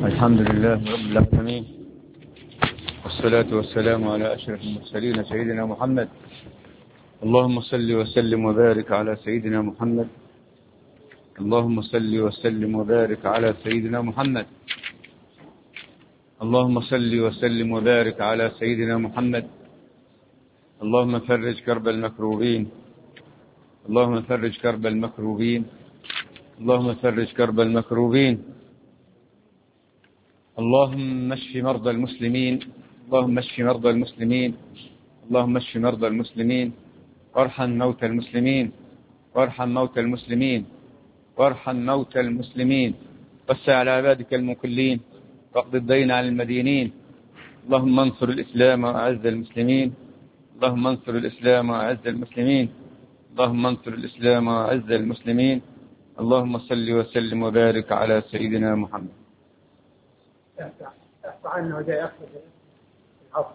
الحمد لله رب العالمين، والصلاة والسلام على أشرف المرسلين سيدنا محمد. اللهم صل وسلم وبارك على سيدنا محمد. اللهم صل وسلم وبارك على سيدنا محمد. اللهم صل وسلم وبارك على سيدنا محمد. اللهم فرج كرب المكروبين. اللهم فرج كرب المكروبين. اللهم فرج كرب المكروبين. اللهم اشف مرضى المسلمين. اللهم اشف مرضى المسلمين. اللهم اشف مرضى المسلمين، وارحم موتى المسلمين، وارحم موتى المسلمين، وارحم موتى المسلمين، وسع على عبادك المكلين، واقض الدين عن المدينين. اللهم انصر الإسلام وأعز المسلمين. اللهم انصر الإسلام وأعز المسلمين. اللهم انصر الإسلام وأعز المسلمين. اللهم صل وسلم وبارك على سيدنا محمد. عنه جاي أخذ الحفظ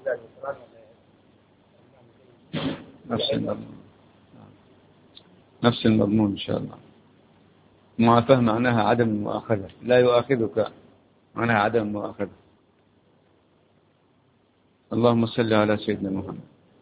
نفس المضمون إن شاء الله. معافاة معناها عدم المؤاخذة، لا يؤاخذك معناها عدم المؤاخذة. اللهم صل على سيدنا محمد.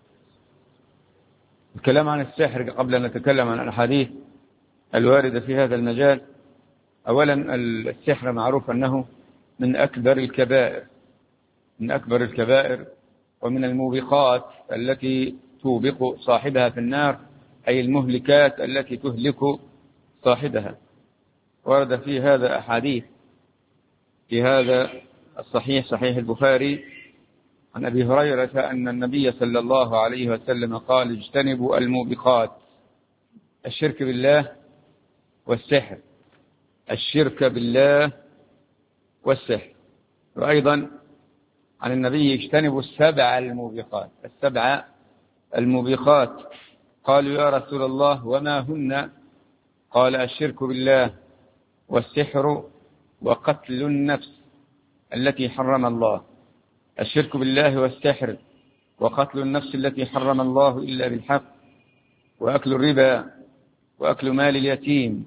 الكلام عن السحر قبل أن نتكلم عن الأحاديث الواردة في هذا المجال. أولا، السحر معروف أنه من أكبر الكبائر، من أكبر الكبائر ومن الموبقات التي توبق صاحبها في النار، أي المهلكات التي تهلك صاحبها. ورد في هذا أحاديث في هذا الصحيح، صحيح البخاري، عن أبي هريرة أن النبي صلى الله عليه وسلم قال: اجتنبوا الموبقات، الشرك بالله والسحر، الشرك بالله والسحر. وأيضا عن النبي: اجتنبوا السبع الموبقات، السبع الموبقات. قالوا: يا رسول الله وما هن؟ قال: الشرك بالله والسحر وقتل النفس التي حرم الله. الشرك بالله والسحر وقتل النفس التي حرم الله إلا بالحق، وأكل الربا، وأكل مال اليتيم،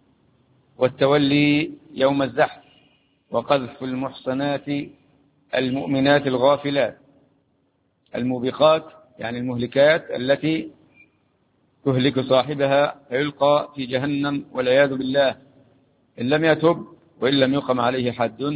والتولي يوم الزحف، وقذف المحصنات المؤمنات الغافلات. الموبقات يعني المهلكات التي تهلك صاحبها فيلقى في جهنم والعياذ بالله إن لم يتب وإن لم يقم عليه حد.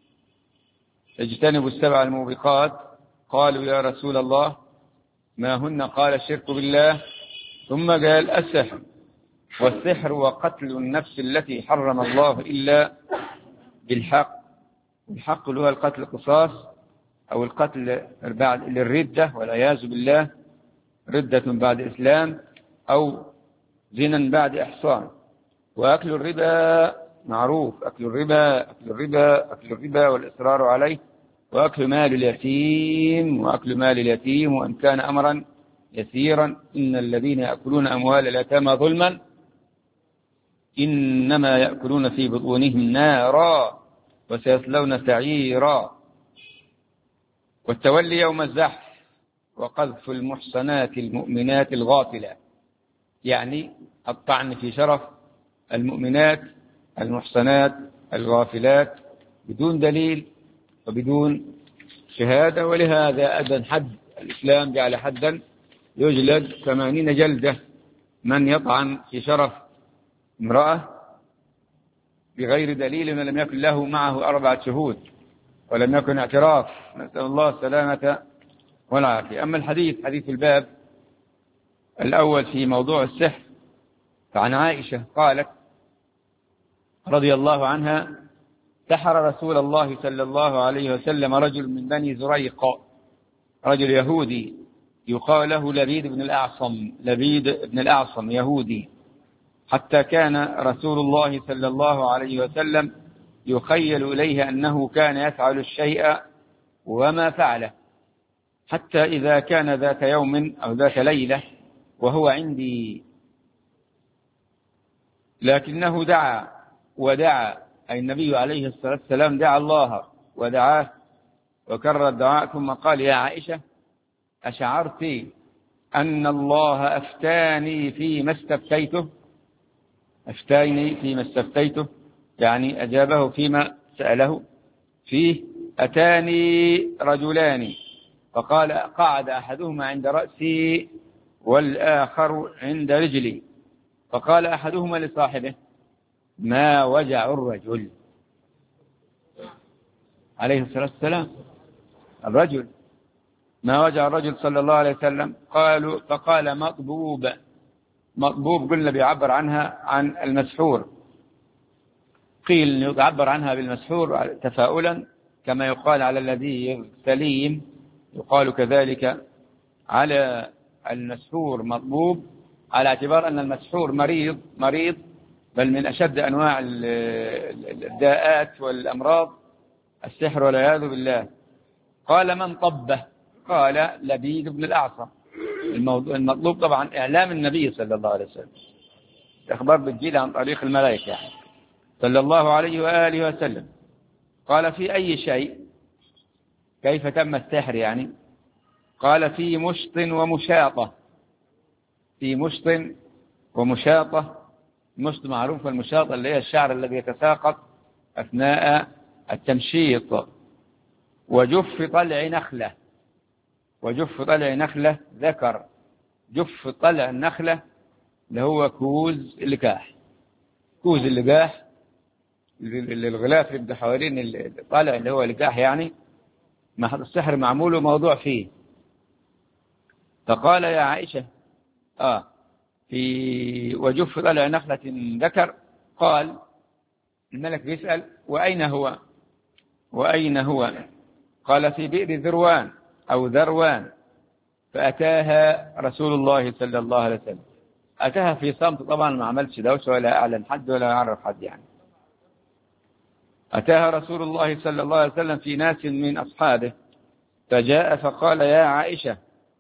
اجتنبوا السبع الموبقات. قالوا: يا رسول الله ما هن؟ قال: الشرك بالله، ثم قال: السحر، والسحر وقتل النفس التي حرم الله إلا بالحق. الحق اللي هو القتل القصاص، أو القتل بعد الردة والعياذ بالله، ردة بعد إسلام، أو زنا بعد إحصان. وأكل الربا معروف، أكل الربا، أكل الربا، أكل الربا والإصرار عليه، وأكل مال اليتيم، وأكل مال اليتيم وإن كان أمرا يسيرا. إن الذين يأكلون أموال اليتامى ظلما إنما يأكلون في بطونهم نارا وسيصلون سعيرا. والتولي يوم الزحف، وقذف المحصنات المؤمنات الغافلات، يعني الطعن في شرف المؤمنات المحصنات الغافلات بدون دليل وبدون شهادة. ولهذا أذن حد الإسلام، جعل حدا يجلد 80 جلدة من يطعن في شرف امرأة بغير دليل ولم يكن له معه 4 شهود ولم يكن اعتراف. نسأل الله السلامة والعافية. أما الحديث، حديث الباب الأول في موضوع السحر، فعن عائشة قالت رضي الله عنها: سحر رسول الله صلى الله عليه وسلم رجل من بني زريق، رجل يهودي يقال له لبيد بن الأعصم، لبيد بن الأعصم يهودي، حتى كان رسول الله صلى الله عليه وسلم يخيل إليه أنه كان يفعل الشيء وما فعله، حتى إذا كان ذات يوم أو ذات ليلة وهو عندي، لكنه دعا ودعا، أي النبي عليه الصلاة والسلام دعا الله ودعاه وكرر الدعاء، ثم قال: يا عائشة أشعرت أن الله أفتاني فيما استفتيته؟ أفتاني فيما استفتيته يعني أجابه فيما سأله. فيه: أتاني رجلان فقال قعد أحدهما عند رأسي والآخر عند رجلي، فقال أحدهما لصاحبه: ما وجع الرجل؟ عليه الصلاة والسلام الرجل ما وجع الرجل صلى الله عليه وسلم؟ فقال: مطبوب. مطبوب قلنا بيعبر عنها عن المسحور، قيل يعبر عنها بالمسحور تفاؤلا، كما يقال على الذي سليم يقال كذلك على المسحور مطبوب، على اعتبار أن المسحور مريض بل من أشد أنواع الداءات والأمراض السحر والعياذ بالله. قال: من طبه؟ قال: لبيد بن الأعصم. المطلوب طبعا إعلام النبي صلى الله عليه وسلم، الأخبار بتجيل عن طريق الملائكة يعني صلى الله عليه وآله وسلم. قال: في أي شيء؟ كيف تم السحر يعني؟ قال: في مشط ومشاطة. في مشط ومشاطة. المشط معروف، والمشاطة اللي هي الشعر الذي يتساقط أثناء التمشيط. وجف طلع نخلة. وجف طلع نخلة ذكر. جف طلع النخلة اللي هو كوز اللقاح. كوز اللقاح الغلاف اللي بده حوالين الطلع اللي هو لقاح يعني، السحر معمول موضوع فيه. فقال: يا عائشة في وجف طلع نخلة ذكر. قال الملك بيسأل: وأين هو؟ وأين هو؟ قال: في بئر ذروان أو ذروان. فأتاها رسول الله صلى الله عليه وسلم. أتاها في صمت طبعا، ما عملش دوشة ولا أعلن حد ولا يعرف حد يعني. أتاها رسول الله صلى الله عليه وسلم في ناس من أصحابه، فجاء فقال: يا عائشة،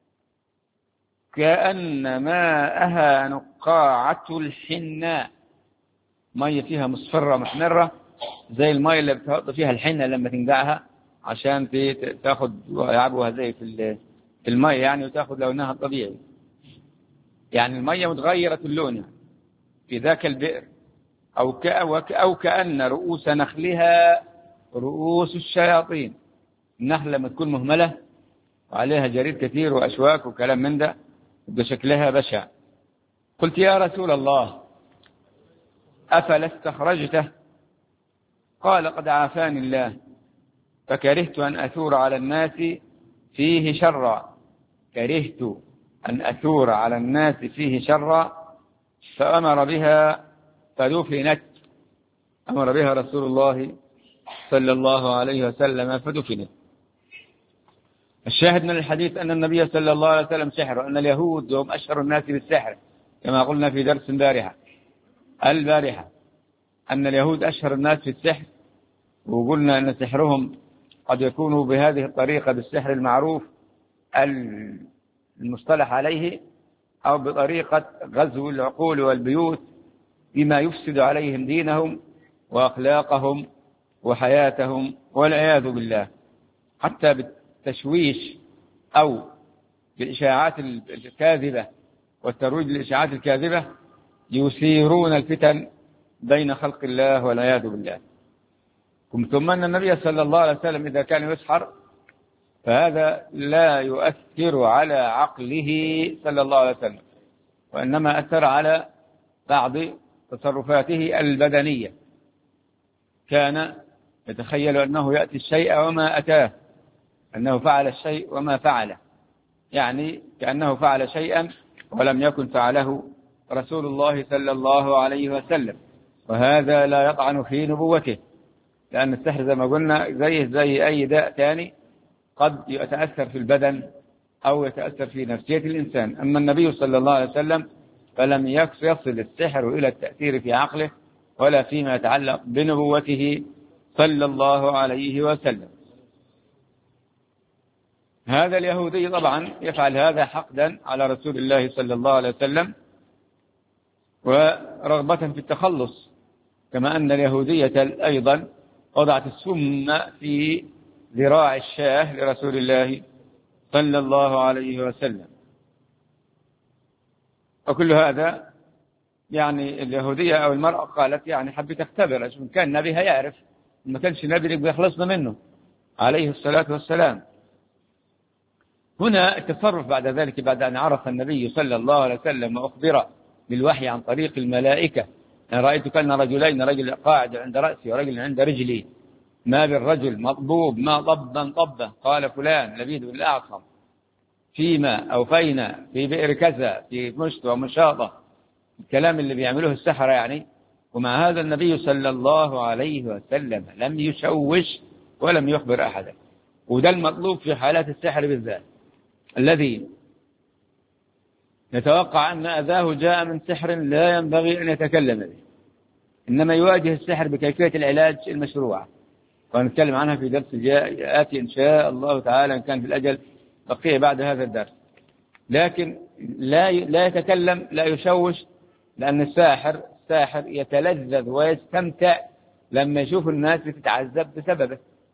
كأن ماءها نقاعة الحناء. مية فيها مصفرة محمرة زي المية اللي بتحط فيها الحنة لما تنقعها عشان تاخد يعبوها زي في المية يعني، وتاخد لونها الطبيعي يعني. المية متغيرة اللون يعني في ذاك البئر. أو كأن رؤوس نخلها رؤوس الشياطين. النخلة لما تكون مهملة وعليها جريد كثير وأشواك وكلام من ده بشكلها بشع. قلت: يا رسول الله، أفلا استخرجته؟ قال: قد عافاني الله، فكرهت أن أثور على الناس فيه شرا. كرهت أن أثور على الناس فيه شرا. فأمر بها فدفنت. أمر بها رسول الله صلى الله عليه وسلم فدفنت. الشاهد من الحديث أن النبي صلى الله عليه وسلم سحر، وأن اليهود هم أشهر الناس بالسحر، كما قلنا في درس البارحة أن اليهود أشهر الناس في السحر، وقلنا أن سحرهم قد يكون بهذه الطريقة بالسحر المعروف المصطلح عليه، أو بطريقة غزو العقول والبيوت بما يفسد عليهم دينهم وأخلاقهم وحياتهم والعياذ بالله، حتى بالتشويش أو بالإشاعات الكاذبة والترويج للإشاعات الكاذبة يثيرون الفتن بين خلق الله والعياذ بالله. ثم أن النبي صلى الله عليه وسلم إذا كان يسحر فهذا لا يؤثر على عقله صلى الله عليه وسلم، وإنما أثر على بعض تصرفاته البدنية. كان يتخيل أنه يأتي الشيء وما أتاه، أنه فعل الشيء وما فعله، يعني كأنه فعل شيئا ولم يكن فعله رسول الله صلى الله عليه وسلم. وهذا لا يطعن في نبوته، لأن السحر زي ما قلنا زي أي داء ثاني قد يتأثر في البدن أو يتأثر في نفسية الإنسان. أما النبي صلى الله عليه وسلم فلم يصل السحر إلى التأثير في عقله ولا فيما يتعلق بنبوته صلى الله عليه وسلم. هذا اليهودي طبعا يفعل هذا حقدا على رسول الله صلى الله عليه وسلم ورغبة في التخلص، كما أن اليهودية أيضا وضعت السم في ذراع الشاه لرسول الله صلى الله عليه وسلم. وكل هذا يعني اليهودية أو المرأة قالت يعني حبي تختبر إن كان نبيها يعرف ما كانش نبي بيخلصنا منه عليه الصلاة والسلام. هنا التصرف بعد ذلك، بعد أن عرف النبي صلى الله عليه وسلم وأخبر بالوحي عن طريق الملائكة، أنا رأيت كأن رجلين، رجل قاعد عند رأسي ورجل عند رجلي، ما بالرجل مطبوب ما طبا طبا، قال فلان لبيد بن الأعصم فيما أوفينا في بئر كذا في مشت ومشاطة، الكلام اللي بيعملوه السحرة يعني. ومع هذا النبي صلى الله عليه وسلم لم يشوش ولم يخبر أحدا. وده المطلوب في حالات السحر بالذات، الذي نتوقع أن أذاه جاء من سحر لا ينبغي أن يتكلم به، إنما يواجه السحر بكيفية العلاج المشروعة، ونتكلم عنها في درس آتي إن شاء الله تعالى إن كان في الأجل بقية بعد هذا الدرس. لكن لا يتكلم، لا يشوش، لأن الساحر يتلذذ ويستمتع لما يشوف الناس بتتعذب بسببه.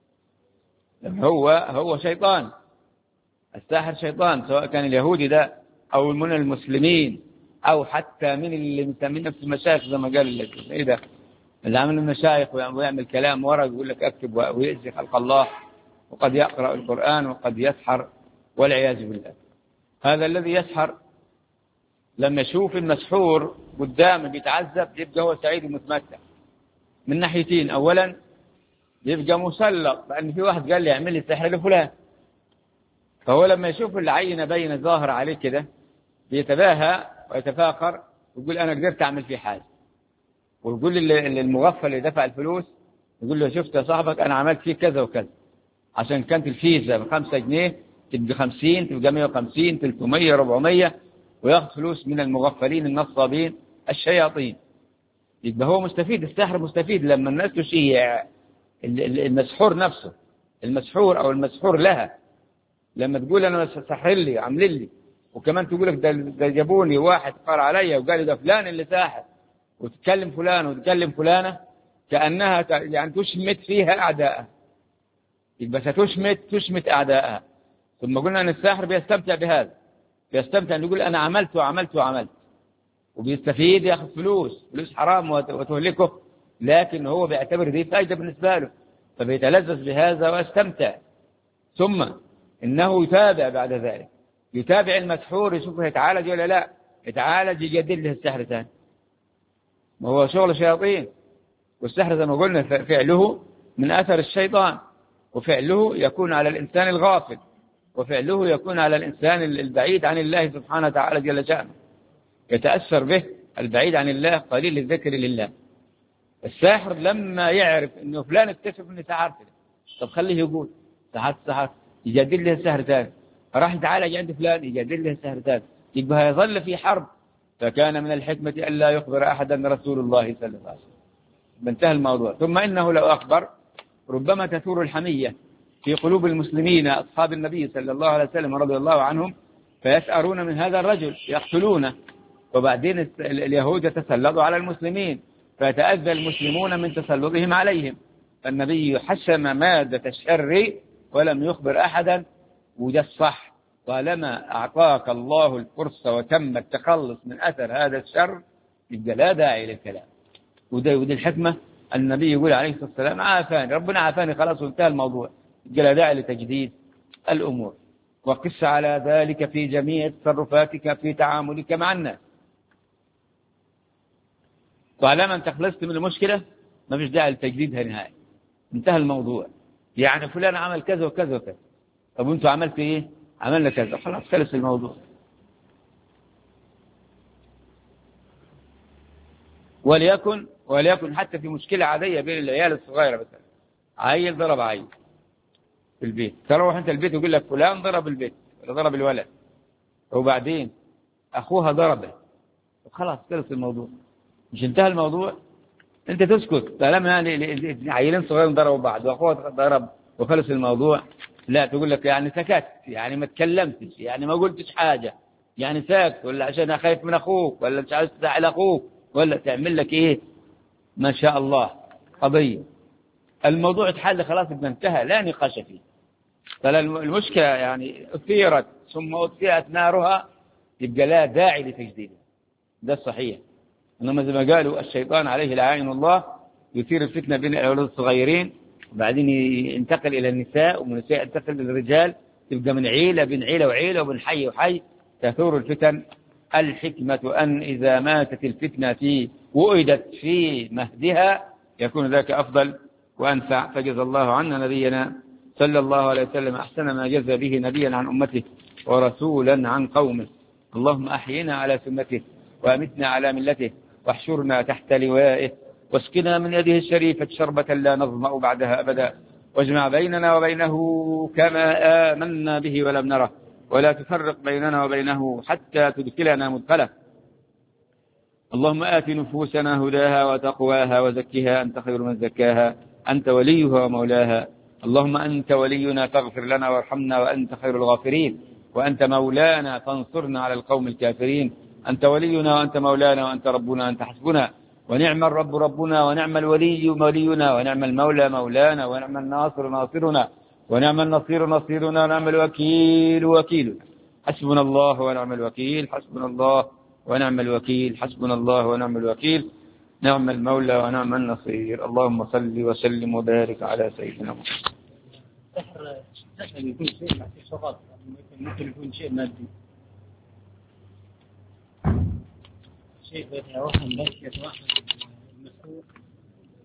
هو شيطان، الساحر شيطان، سواء كان اليهودي ده أو من المسلمين أو حتى من اللي مسمين نفس المشايخ، زي ما قال لك إيه ده اللي عمل المشايخ ويعمل كلام ورق يقول لك اكتب ويأذي خلق الله، وقد يقرأ القرآن وقد يسحر والعياذ بالله. هذا الذي يسحر لما يشوف المسحور قدامه بيتعذب يبقى هو سعيد ومتمتع من ناحيتين. أولا يبقى مسلط، لأن في واحد قال لي اعمل لي سحر لفلان، فهو لما يشوف العينة بين ظاهر عليه كده بيتباهى ويتفاخر ويقول أنا قدرت أعمل فيه حاجة، ويقول للمغفل اللي دفع الفلوس يقول له شفت يا صاحبك أنا عملت فيه كذا وكذا، عشان كانت الفيزا ب5 جنيه تبقى 50 تبقى 150 300 400، وياخذ فلوس من المغفلين النصابين الشياطين. يبقى هو مستفيد، السحر مستفيد لما الناس تشيع المسحور نفسه، المسحور أو المسحور لها، لما تقول أنا سحر لي عمل لي، وكمان تقول لك ده جابوني واحد قال عليا وقال لي ده فلان اللي ساحر، وتتكلم فلان وتتكلم فلانة كأنها يعني تشمت فيها أعداءها، يبقى تشمت أعداءها. ثم قلنا أن الساحر بيستمتع بهذا، بيستمتع أن يقول أنا عملت وعملت وعملت، وبيستفيد يأخذ فلوس حرام وتهلكه، لكن هو بيعتبر دي فائدة بالنسبة له فبيتلذذ بهذا ويستمتع. ثم إنه يتابع بعد ذلك، يتابع المسحور يشوفه يتعالج ولا لا، يتعالج يجدد له السحر ثاني، وهو شغل شياطين. والسحر زي ما قلنا فعله من أثر الشيطان، وفعله يكون على الإنسان الغافل، وفعله يكون على الإنسان البعيد عن الله سبحانه وتعالى جل شأنه، يتأثر به البعيد عن الله قليل الذكر لله. الساحر لما يعرف إنه فلان اكتشف إنه سحرت، طب خليه يقول سحرت يجدد له السحر ثاني، راح يتعالج عند فلان يجدد له السحر ثاني، يبقى يظل في حرب. فكان من الحكمة ألا يخبر أحدا رسول الله صلى الله عليه وسلم، انتهى الموضوع. ثم إنه لو أخبر ربما تثور الحمية في قلوب المسلمين أصحاب النبي صلى الله عليه وسلم رضي الله عنهم، فيسأرون من هذا الرجل يقتلونه، وبعدين اليهود يتسلطوا على المسلمين فيتأذى المسلمون من تسلطهم عليهم. فالنبي حشم مادة الشر ولم يخبر أحدا، وده الصح. طالما أعطاك الله الفرصة وتم التخلص من أثر هذا الشر يبقى لا داعي للكلام. ودي الحكمة. النبي يقول عليه الصلاة والسلام عافاني، ربنا عافاني خلاص وانتهى الموضوع، يبقى لا داعي لتجديد الأمور. وقس على ذلك في جميع تصرفاتك في تعاملك مع الناس. طالما انت خلصت من المشكلة ما فيش داعي لتجديدها نهائي، انتهى الموضوع. يعني فلان عمل كذا وكذا وكذا، طب وانتوا عملت ايه؟ عملنا كذا، خلاص خلص الموضوع. وليكن حتى في مشكلة عادية بين العيال الصغيرة، مثلا عيل ضرب عيل في البيت، تروح انت البيت ويقول لك فلان ضرب البيت ولا ضرب الولد، وبعدين اخوها ضربه، خلاص خلص الموضوع، مش انتهى الموضوع. انت تسكت طالما يعني عيلين صغيرين ضربوا بعض واخوها ضرب وخلص الموضوع. لا تقول لك يعني سكت، يعني ما تكلمتش، يعني ما قلتش حاجة، يعني ساكت، ولا عشان خايف من اخوك، ولا مش عايز تزعل اخوك، ولا تعمل لك ايه ما شاء الله قضية. الموضوع اتحل خلاص انتهى، لا نقاش فيه. فالمشكلة يعني أثيرت ثم أطفئت نارها يبقى لا داعي لتجديدها، ده الصحيح. إنما زي ما قالوا الشيطان عليه لعين الله يثير الفتنة بين الأولاد الصغيرين، وبعدين ينتقل إلى النساء، ومن النساء ينتقل إلى الرجال، تبقى من عيلة بين عيلة وعيلة وبين حي وحي تثور الفتن. الحكمة أن إذا ماتت الفتنة وئدت في مهدها يكون ذاك أفضل وأنفع. فجزى الله عنا نبينا صلى الله عليه وسلم أحسن ما جزى به نبيا عن أمته ورسولا عن قومه. اللهم أحينا على سنته وأمتنا على ملته واحشرنا تحت لوائه واسقنا من يده الشريفة شربة لا نظمأ بعدها أبدا، واجمع بيننا وبينه كما آمنا به ولم نره، ولا تفرق بيننا وبينه حتى تدخلنا مدخله. اللهم آت نفوسنا هداها وتقواها وزكها أنت خير من زكاها أنت وليها ومولاها. اللهم أنت ولينا فاغفر لنا وارحمنا وأنت خير الغافرين، وأنت مولانا فانصرنا على القوم الكافرين. أنت ولينا وأنت مولانا وأنت ربنا أنت حسبنا، ونعم الرب ربنا ونعم الولي ولينا ونعم المولى مولانا ونعم الناصر ناصرنا ونعم النصير نصيرنا ونعم الوكيل وكيلنا. حسبنا الله ونعم الوكيل، حسبنا الله ونعم الوكيل، حسبنا الله ونعم الوكيل، نعم المولى ونعم النصير. اللهم صل وسلم وبارك على سيدنا محمد. السحر يكون شيء مع الشغل، ممكن يكون شيء مادي، شيء يتوهم بس يتوهم المسؤول